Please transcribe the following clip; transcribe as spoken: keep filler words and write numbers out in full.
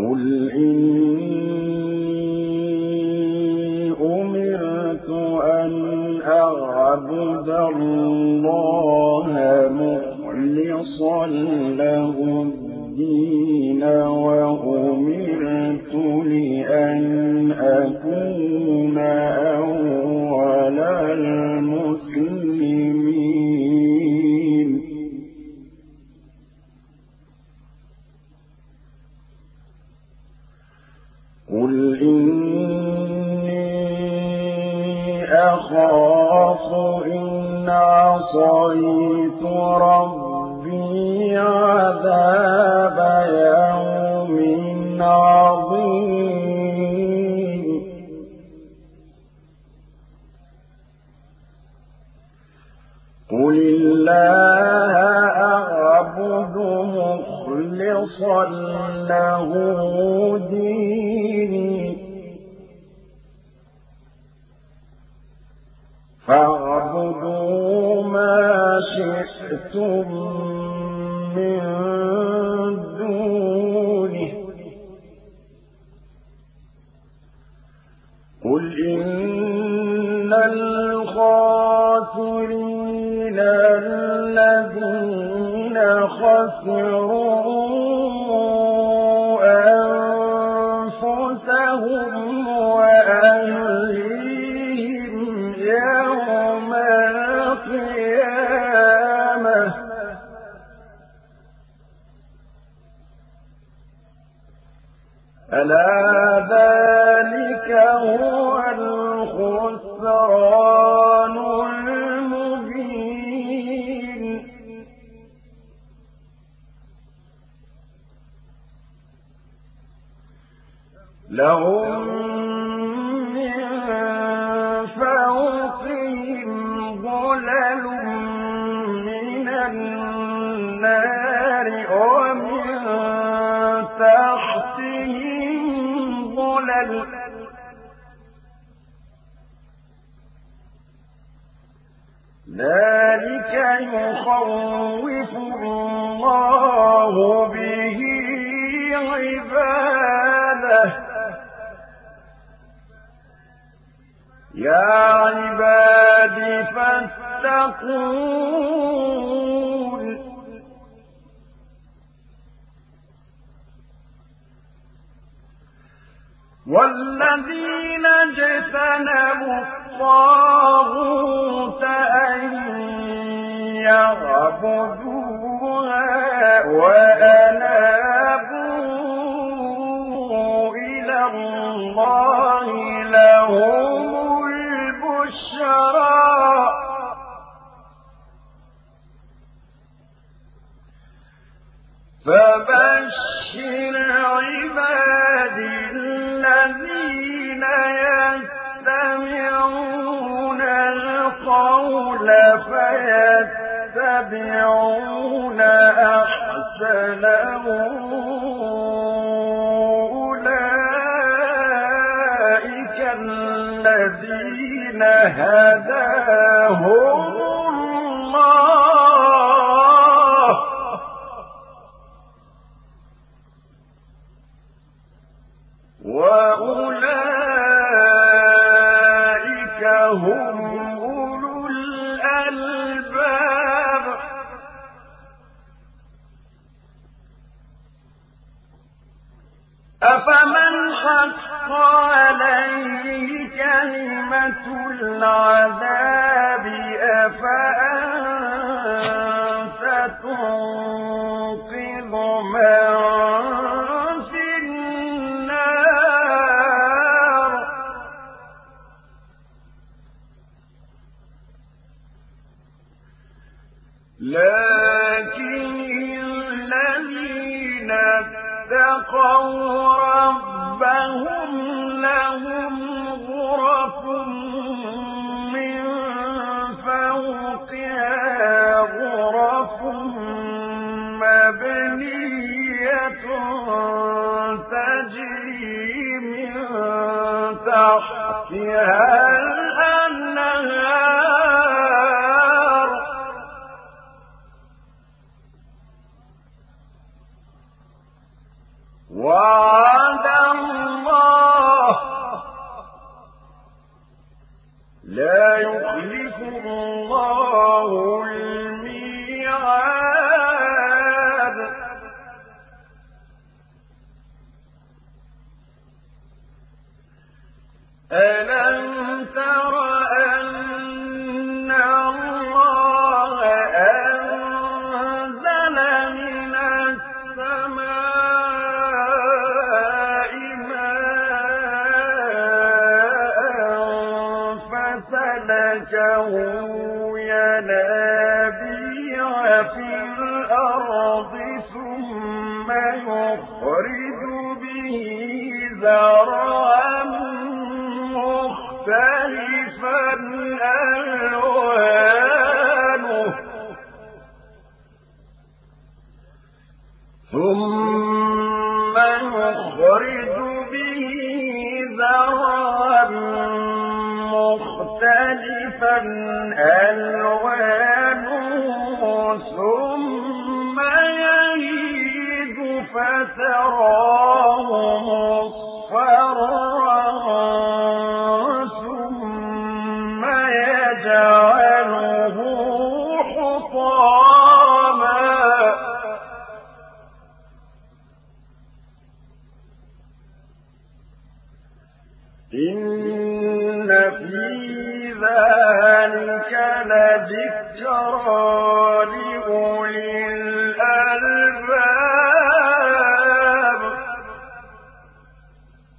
قل إني أمرت أن أعبد الله مخلصا له الدين وأمرت لأن أكون أول المسلمين قل إني أخاف إن عصيت ربي عذاب يوم عظيم قل الله أعبد مخلصا له ديني فاعبدوا ما شئتم من دونه قل إن الخاسرين الذين خسروا أنفسهم وأهليهم يوم القيامة ألا ذلك هو الخسران المبين لهم من فوقهم ظلل من النار ومن تحتهم ظلل ذلك يخوف الله به عباده يا عباد فاتقون والذين اجتنبوا الطاغوت أن يعبدوها وأنابوا إلى الله لهم البشرى فبشر عبادي الذين يستمعون القول فيتبعون أحسنه أولئك الذين هداهم الله وأولئك هم أولو الألباب أفمن حق عليه كلمة العذاب أفأنت تنقذ من في النار لكن الذين اتقوا ربهم لهم غرف من فوقها غرف مبنية تجري من تحتها الأنهار وعلى الله الميعاد ألم تر أن الله أنزل من السماء ماء فسلكه ينابيع في الأرض ثم يخرج به زرعا مختلفا ألوانه ثم يخرج به زرعا مختلفا ألوانه ثم يهيج فتراه مصفرا ثم يجعله حطاما إن في ذلك لذكرى